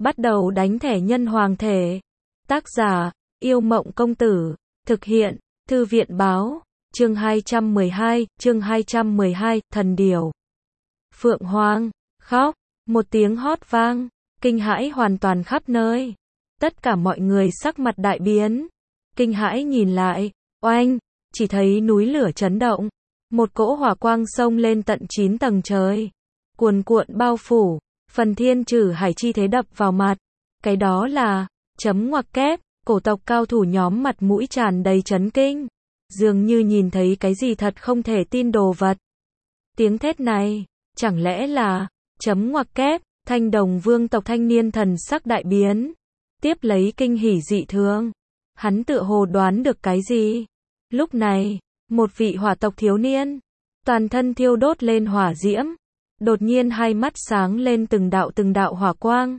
bắt đầu đánh thẻ nhân hoàng thể. Tác giả, Yêu Mộng Công Tử. Thực hiện, Thư viện Báo. Chương 212, Thần Điểu. Phượng Hoàng, khóc, một tiếng hót vang, kinh hãi hoàn toàn khắp nơi. Tất cả mọi người sắc mặt đại biến, kinh hãi nhìn lại, oanh, chỉ thấy núi lửa chấn động, một cỗ hỏa quang xông lên tận 9 tầng trời, cuồn cuộn bao phủ, phần thiên trừ hải chi thế đập vào mặt. Cái đó là, chấm ngoặc kép, cổ tộc cao thủ nhóm mặt mũi tràn đầy chấn kinh, dường như nhìn thấy cái gì thật không thể tin đồ vật. Tiếng thét này, chẳng lẽ là, chấm ngoặc kép, Thanh Đồng vương tộc thanh niên thần sắc đại biến, tiếp lấy kinh hỉ dị thường. Hắn tựa hồ đoán được cái gì. Lúc này, một vị hỏa tộc thiếu niên, toàn thân thiêu đốt lên hỏa diễm, đột nhiên hai mắt sáng lên từng đạo hỏa quang.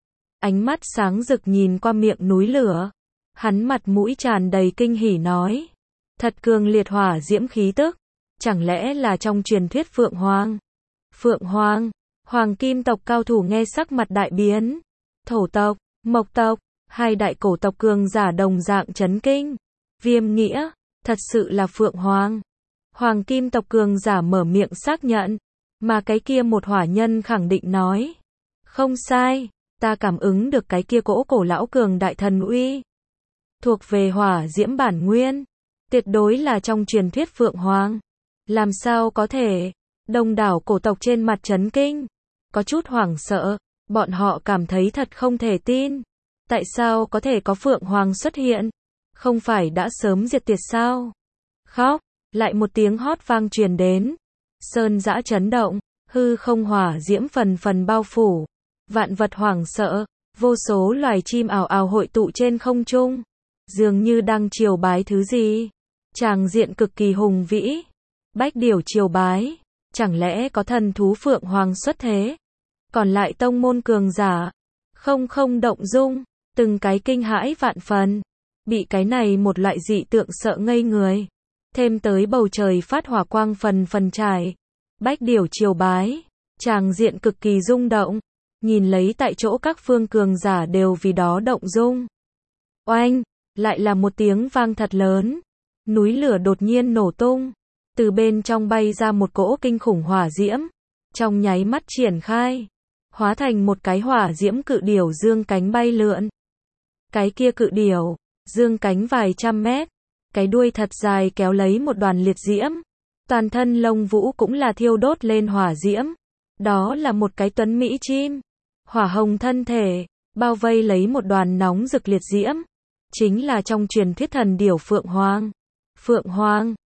Ánh mắt sáng rực nhìn qua miệng núi lửa, hắn mặt mũi tràn đầy kinh hỉ nói, thật cường liệt hỏa diễm khí tức, chẳng lẽ là trong truyền thuyết Phượng Hoàng? Phượng Hoàng, Hoàng Kim tộc cao thủ nghe sắc mặt đại biến, Thổ tộc, Mộc tộc, hai đại cổ tộc cường giả đồng dạng chấn kinh. Viêm Nghĩa, thật sự là Phượng Hoàng. Hoàng Kim tộc cường giả mở miệng xác nhận, mà cái kia một hỏa nhân khẳng định nói, không sai, ta cảm ứng được cái kia cỗ cổ lão cường đại thần uy, thuộc về hỏa diễm bản nguyên, tuyệt đối là trong truyền thuyết Phượng Hoàng. Làm sao có thể? Đông đảo cổ tộc trên mặt chấn kinh, có chút hoảng sợ, bọn họ cảm thấy thật không thể tin. Tại sao có thể có Phượng Hoàng xuất hiện? Không phải đã sớm diệt tuyệt sao? Khóc, lại một tiếng hót vang truyền đến. Sơn dã chấn động, hư không hỏa diễm phần phần bao phủ. Vạn vật hoảng sợ, vô số loài chim ảo ảo hội tụ trên không trung, dường như đang triều bái thứ gì. Tràng diện cực kỳ hùng vĩ. Bách điểu triều bái, chẳng lẽ có thần thú Phượng Hoàng xuất thế? Còn lại tông môn cường giả, không động dung, từng cái kinh hãi vạn phần, bị cái này một loại dị tượng sợ ngây người. Thêm tới bầu trời phát hỏa quang phần phần trải. Bách điểu triều bái, tràng diện cực kỳ rung động, nhìn lấy tại chỗ các phương cường giả đều vì đó động dung. Oanh, lại là một tiếng vang thật lớn, núi lửa đột nhiên nổ tung, từ bên trong bay ra một cỗ kinh khủng hỏa diễm, trong nháy mắt triển khai, hóa thành một cái hỏa diễm cự điểu dương cánh bay lượn. Cái kia cự điểu, dương cánh vài trăm mét, cái đuôi thật dài kéo lấy một đoàn liệt diễm, toàn thân lông vũ cũng là thiêu đốt lên hỏa diễm. Đó là một cái tuấn mỹ chim, hỏa hồng thân thể, bao vây lấy một đoàn nóng rực liệt diễm, chính là trong truyền thuyết thần điểu Phượng Hoàng. Phượng Hoàng,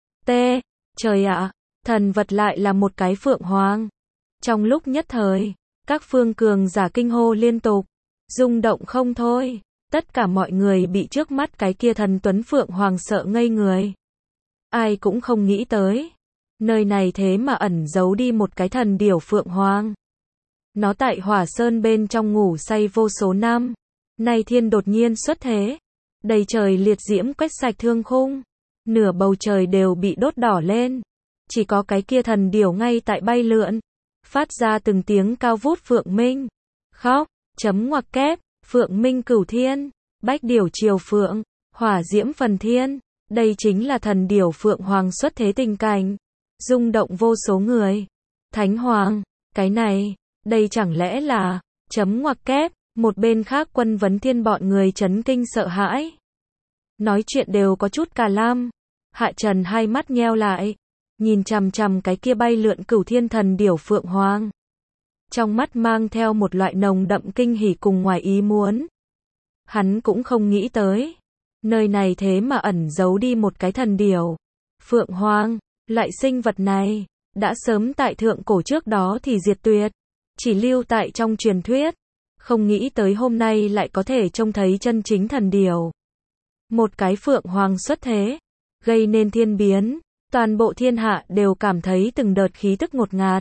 trời ạ, thần vật lại là một cái Phượng Hoàng. Trong lúc nhất thời, các phương cường giả kinh hô liên tục, rung động không thôi. Tất cả mọi người bị trước mắt cái kia thần tuấn Phượng Hoàng sợ ngây người. Ai cũng không nghĩ tới, nơi này thế mà ẩn giấu đi một cái thần điểu Phượng Hoàng. Nó tại Hỏa Sơn bên trong ngủ say vô số năm, nay thiên đột nhiên xuất thế, đầy trời liệt diễm quét sạch thương khung, nửa bầu trời đều bị đốt đỏ lên, chỉ có cái kia thần điểu ngay tại bay lượn, phát ra từng tiếng cao vút Phượng Minh. Khóc, chấm ngoặc kép, Phượng Minh cửu thiên, bách điểu triều phượng, hỏa diễm phần thiên, đây chính là thần điểu Phượng Hoàng xuất thế tình cảnh, rung động vô số người. Thánh Hoàng, cái này, đây chẳng lẽ là, chấm ngoặc kép, một bên khác Quân Vấn Thiên bọn người chấn kinh sợ hãi. Nói chuyện đều có chút cà lam, Hạ Trần hai mắt nheo lại, nhìn chằm chằm cái kia bay lượn cửu thiên thần điểu Phượng Hoàng. Trong mắt mang theo một loại nồng đậm kinh hỉ cùng ngoài ý muốn. Hắn cũng không nghĩ tới, nơi này thế mà ẩn giấu đi một cái thần điểu Phượng Hoàng. Loại sinh vật này, đã sớm tại thượng cổ trước đó thì diệt tuyệt, chỉ lưu tại trong truyền thuyết. Không nghĩ tới hôm nay lại có thể trông thấy chân chính thần điểu. Một cái Phượng Hoàng xuất thế, gây nên thiên biến, toàn bộ thiên hạ đều cảm thấy từng đợt khí tức ngột ngạt.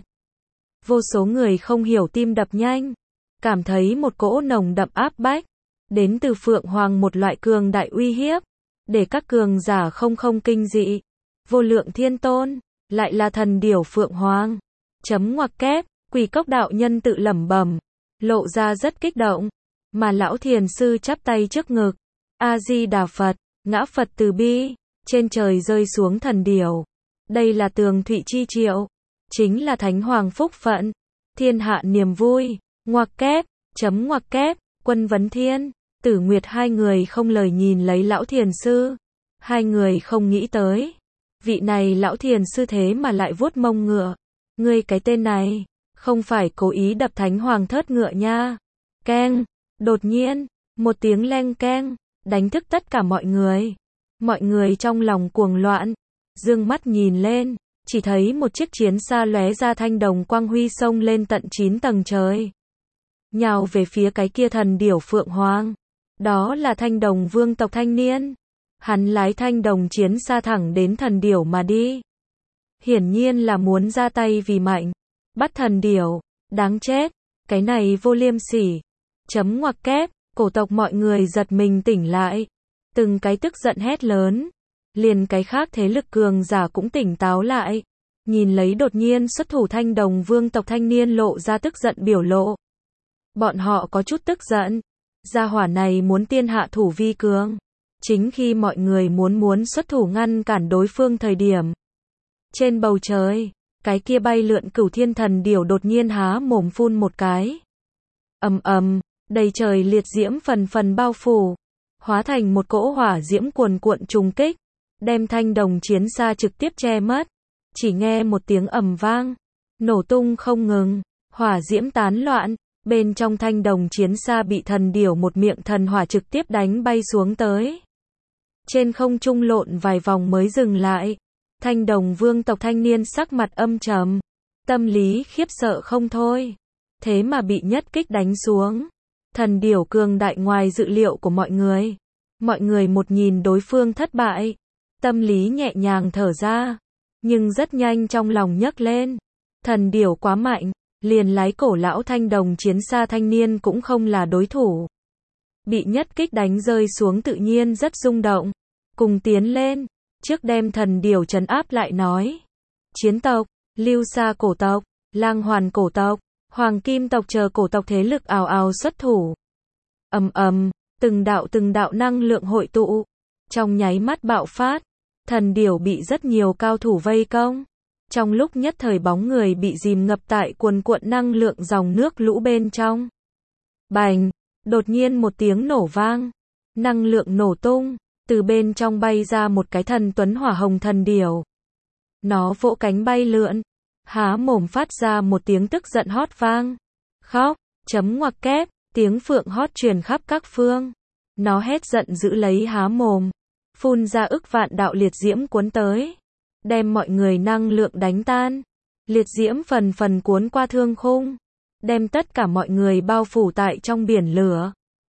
Vô số người không hiểu tim đập nhanh, cảm thấy một cỗ nồng đậm áp bách, đến từ Phượng Hoàng một loại cường đại uy hiếp, để các cường giả không kinh dị. Vô lượng thiên tôn, lại là thần điểu Phượng Hoàng. Chấm ngoặc kép, Quỷ Cốc đạo nhân tự lẩm bẩm, lộ ra rất kích động. mà lão thiền sư chắp tay trước ngực. A-di-đà Phật, ngã Phật từ bi, trên trời rơi xuống thần điểu. Đây là tường thụy chi triệu, chính là thánh hoàng phúc phận, thiên hạ niềm vui, ngoặc kép, ngoặc kép, Quân Vấn Thiên, Tử Nguyệt hai người không lời nhìn lấy lão thiền sư. Hai người không nghĩ tới, vị này lão thiền sư thế mà lại vuốt mông ngựa. Ngươi cái tên này, không phải cố ý đập thánh hoàng thớt ngựa nha. Keng, đột nhiên, một tiếng leng keng, đánh thức tất cả mọi người. Mọi người trong lòng cuồng loạn, dương mắt nhìn lên, chỉ thấy một chiếc chiến xa lóe ra thanh đồng quang huy xông lên tận 9 tầng trời. Nhào về phía cái kia thần điểu Phượng Hoàng. Đó là thanh đồng vương tộc thanh niên. Hắn lái thanh đồng chiến xa thẳng đến thần điểu mà đi. Hiển nhiên là muốn ra tay vì mạnh. Bắt thần điểu, đáng chết, cái này vô liêm sỉ. Ngoặc kép, cổ tộc mọi người giật mình tỉnh lại. Từng cái tức giận hét lớn. Liền cái khác thế lực cường giả cũng tỉnh táo lại. Nhìn lấy đột nhiên xuất thủ thanh đồng vương tộc thanh niên lộ ra tức giận biểu lộ. Bọn họ có chút tức giận. Gia hỏa này muốn tiên hạ thủ vi cường. Chính khi mọi người muốn xuất thủ ngăn cản đối phương thời điểm. Trên bầu trời, cái kia bay lượn cửu thiên thần điểu đột nhiên há mồm phun một cái. Ầm ầm, đầy trời liệt diễm phần phần bao phủ, hóa thành một cỗ hỏa diễm cuồn cuộn trùng kích, đem thanh đồng chiến xa trực tiếp che mất. Chỉ nghe một tiếng ầm vang, nổ tung không ngừng, hỏa diễm tán loạn, bên trong thanh đồng chiến xa bị thần điểu một miệng thần hỏa trực tiếp đánh bay xuống tới. Trên không trung lộn vài vòng mới dừng lại. Thanh đồng vương tộc thanh niên sắc mặt âm trầm, tâm lý khiếp sợ không thôi. Thế mà bị nhất kích đánh xuống. Thần điểu cường đại ngoài dự liệu của mọi người. Mọi người một nhìn đối phương thất bại, tâm lý nhẹ nhàng thở ra, nhưng rất nhanh trong lòng nhấc lên. Thần điểu quá mạnh, liền lái cổ lão thanh đồng chiến xa thanh niên cũng không là đối thủ. Bị nhất kích đánh rơi xuống tự nhiên rất rung động, cùng tiến lên, trước đem thần điểu trấn áp lại nói. Chiến tộc, Lưu Sa cổ tộc, Lang Hoàn cổ tộc, Hoàng Kim tộc chờ cổ tộc thế lực ào ào xuất thủ. Ầm ầm, từng đạo năng lượng hội tụ, trong nháy mắt bạo phát, thần điểu bị rất nhiều cao thủ vây công. Trong lúc nhất thời bóng người bị dìm ngập tại cuồn cuộn năng lượng dòng nước lũ bên trong. Bành, đột nhiên một tiếng nổ vang, năng lượng nổ tung, từ bên trong bay ra một cái thần tuấn hỏa hồng thần điểu. Nó vỗ cánh bay lượn, há mồm phát ra một tiếng tức giận hót vang. Khóc, ngoặc kép, tiếng phượng hót truyền khắp các phương. Nó hét giận dữ lấy há mồm, phun ra ức vạn đạo liệt diễm cuốn tới, đem mọi người năng lượng đánh tan. Liệt diễm phần phần cuốn qua thương khung, đem tất cả mọi người bao phủ tại trong biển lửa.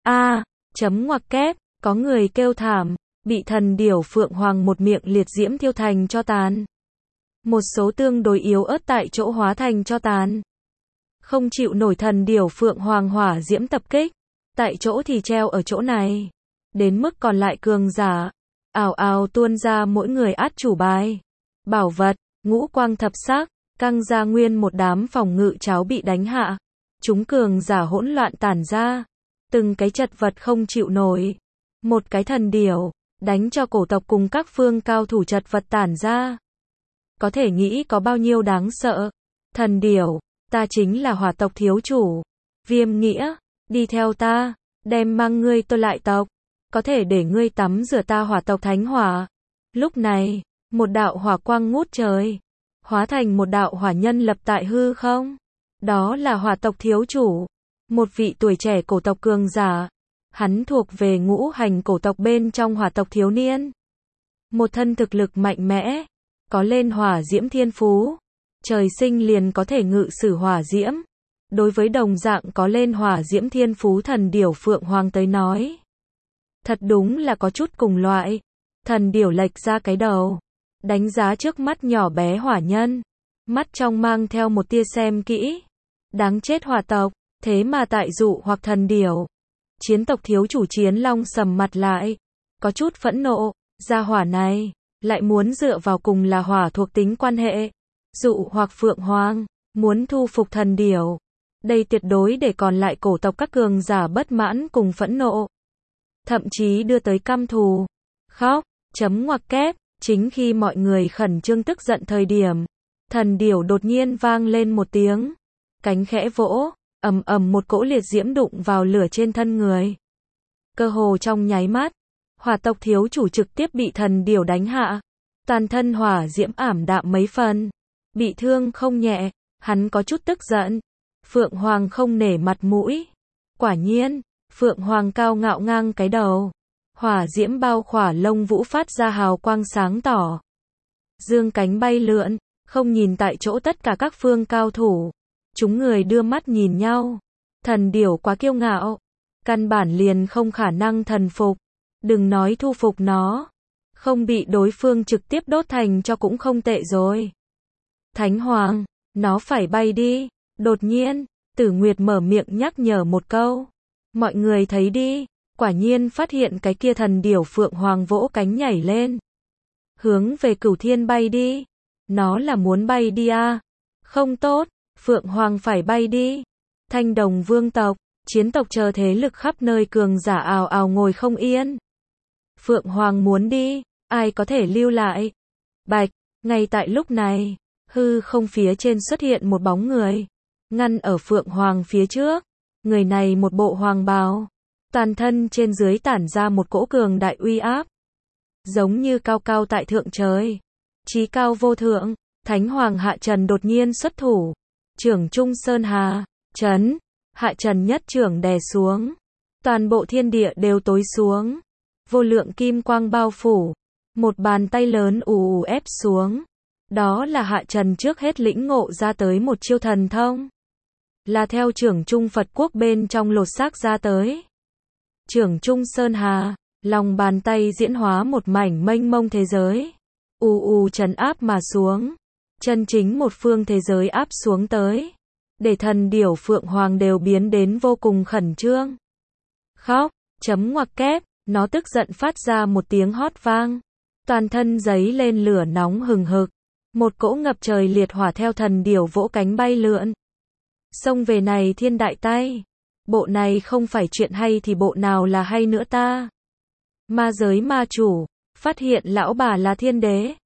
Ngoặc kép, có người kêu thảm, bị thần điểu Phượng Hoàng một miệng liệt diễm thiêu thành tro tàn. Một số tương đối yếu ớt tại chỗ hóa thành tro tàn. Không chịu nổi thần điểu Phượng Hoàng hỏa diễm tập kích, tại chỗ thì treo ở chỗ này. Đến mức còn lại cường giả, ào ào tuôn ra mỗi người át chủ bài, bảo vật, ngũ quang thập sắc, căng ra nguyên một đám phòng ngự cháo bị đánh hạ. Chúng cường giả hỗn loạn tản ra, từng cái chật vật không chịu nổi. Một cái thần điểu, đánh cho cổ tộc cùng các phương cao thủ chật vật tản ra. Có thể nghĩ có bao nhiêu đáng sợ. Thần điểu, ta chính là hỏa tộc thiếu chủ. Viêm Nghĩa, đi theo ta, đem mang ngươi tôi lại tộc. Có thể để ngươi tắm rửa ta hỏa tộc thánh hỏa. Lúc này, một đạo hỏa quang ngút trời, hóa thành một đạo hỏa nhân lập tại hư không. Đó là hỏa tộc thiếu chủ, một vị tuổi trẻ cổ tộc cường giả. Hắn thuộc về ngũ hành cổ tộc bên trong hỏa tộc thiếu niên. Một thân thực lực mạnh mẽ, có lên hỏa diễm thiên phú. Trời sinh liền có thể ngự sử hỏa diễm. Đối với đồng dạng có lên hỏa diễm thiên phú thần điểu Phượng Hoàng tới nói, thật đúng là có chút cùng loại. Thần điểu lệch ra cái đầu, đánh giá trước mắt nhỏ bé hỏa nhân, mắt trong mang theo một tia xem kỹ. Đáng chết hỏa tộc, thế mà tại dụ hoặc thần điểu. Chiến tộc thiếu chủ Chiến Long sầm mặt lại, có chút phẫn nộ, gia hỏa này lại muốn dựa vào cùng là hỏa thuộc tính quan hệ, dụ hoặc Phượng Hoàng, muốn thu phục thần điểu. Đây tuyệt đối để còn lại cổ tộc các cường giả bất mãn cùng phẫn nộ. Thậm chí đưa tới căm thù. Khóc, chấm ngoặc kép, chính khi mọi người khẩn trương tức giận thời điểm. Thần điểu đột nhiên vang lên một tiếng. Cánh khẽ vỗ, ầm ầm một cỗ liệt diễm đụng vào lửa trên thân người. Cơ hồ trong nháy mắt, hỏa tộc thiếu chủ trực tiếp bị thần điểu đánh hạ. Toàn thân hỏa diễm ảm đạm mấy phần. Bị thương không nhẹ, hắn có chút tức giận. Phượng Hoàng không nể mặt mũi. Quả nhiên, Phượng Hoàng cao ngạo ngang cái đầu. Hỏa diễm bao khỏa lông vũ phát ra hào quang sáng tỏ. Dương cánh bay lượn, không nhìn tại chỗ tất cả các phương cao thủ. Chúng người đưa mắt nhìn nhau. Thần điểu quá kiêu ngạo. Căn bản liền không khả năng thần phục. Đừng nói thu phục nó. Không bị đối phương trực tiếp đốt thành cho cũng không tệ rồi. Thánh Hoàng, nó phải bay đi. Đột nhiên, Tử Nguyệt mở miệng nhắc nhở một câu. Mọi người thấy đi. Quả nhiên phát hiện cái kia thần điểu Phượng Hoàng vỗ cánh nhảy lên. Hướng về Cửu Thiên bay đi. Nó là muốn bay đi à? Không tốt, Phượng Hoàng phải bay đi. Thanh Đồng vương tộc, chiến tộc chờ thế lực khắp nơi cường giả ào ào ngồi không yên. Phượng Hoàng muốn đi, ai có thể lưu lại? Bạch, ngay tại lúc này, hư không phía trên xuất hiện một bóng người. Ngăn ở Phượng Hoàng phía trước. Người này một bộ hoàng bào. Toàn thân trên dưới tản ra một cỗ cường đại uy áp. Giống như cao cao tại thượng trời. Chí cao vô thượng, Thánh Hoàng Hạ Trần đột nhiên xuất thủ. Trưởng Trung Sơn Hà, chấn, Hạ Trần nhất trưởng đè xuống. Toàn bộ thiên địa đều tối xuống. Vô lượng kim quang bao phủ. Một bàn tay lớn ù ép xuống. Đó là Hạ Trần trước hết lĩnh ngộ ra tới một chiêu thần thông. Là theo trưởng Trung Phật quốc bên trong lột xác ra tới. Trưởng Trung Sơn Hà, lòng bàn tay diễn hóa một mảnh mênh mông thế giới. Trấn áp mà xuống. Chân chính một phương thế giới áp xuống tới. Để thần điểu Phượng Hoàng đều biến đến vô cùng khẩn trương. Khóc, chấm ngoặc kép, nó tức giận phát ra một tiếng hót vang. Toàn thân giấy lên lửa nóng hừng hực. Một cỗ ngập trời liệt hỏa theo thần điểu vỗ cánh bay lượn. Xông về này thiên đại tay. Bộ này không phải chuyện hay thì bộ nào là hay nữa ta. Ma giới ma chủ, phát hiện lão bà là thiên đế.